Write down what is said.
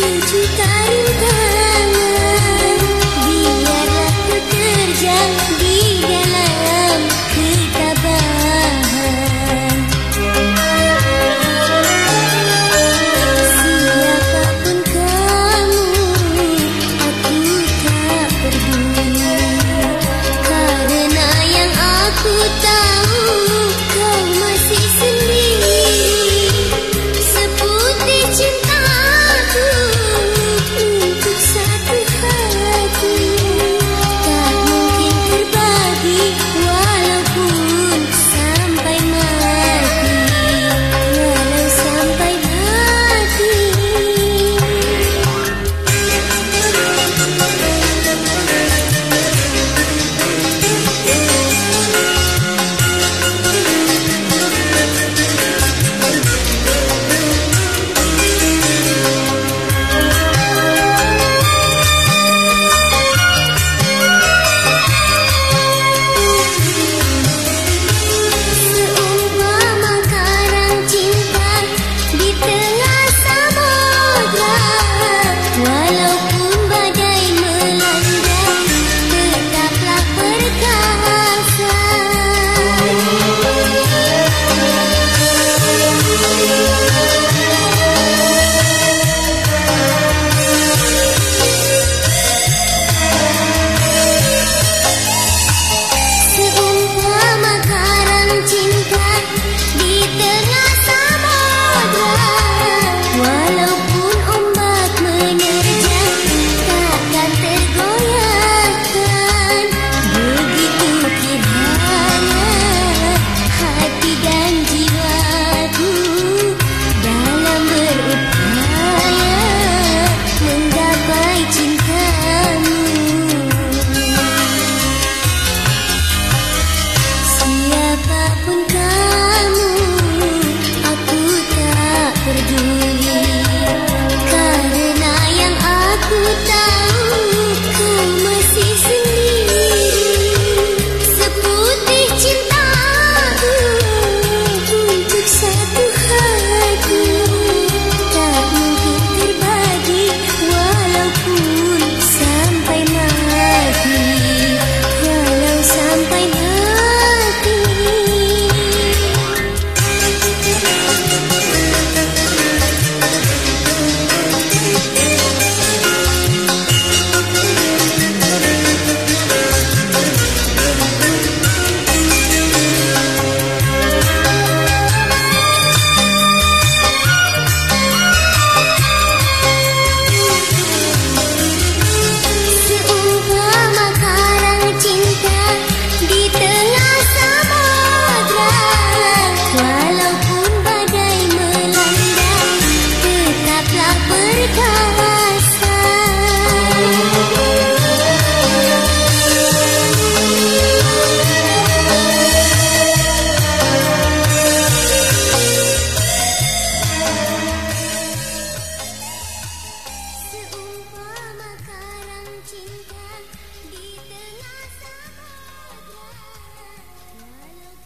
sejuta rintangan, biarlah ku terjang di dalam ketabahan. Siapapun kamu, aku tak peduli, karena yang aku tahu kau masih sendiri. Seputih cintaku untuk satu hati, tak mungkin terbagi walaupun sampai mati, walau sampai mati. Seumpama karang cinta di tengah samudra, walaupun badai melanda, tetaplah perkasa. Seumpama karang cinta di tengah samudra, walaupun ombak menerjang, takkan tergoyahkan. Begitu kiranya hati dan jiwaku dalam berupaya menggapai cintamu. Siapapun kamu, aku tak peduli, karena yang aku tahu kau masih sendiri. Seputih cintaku untuk satu hati, tak mungkin terbagi walaupun sampai mati, walau sampai mati. Seumpama karang cinta di tengah samudra, walaupun badai melanda, tetaplah perkasa.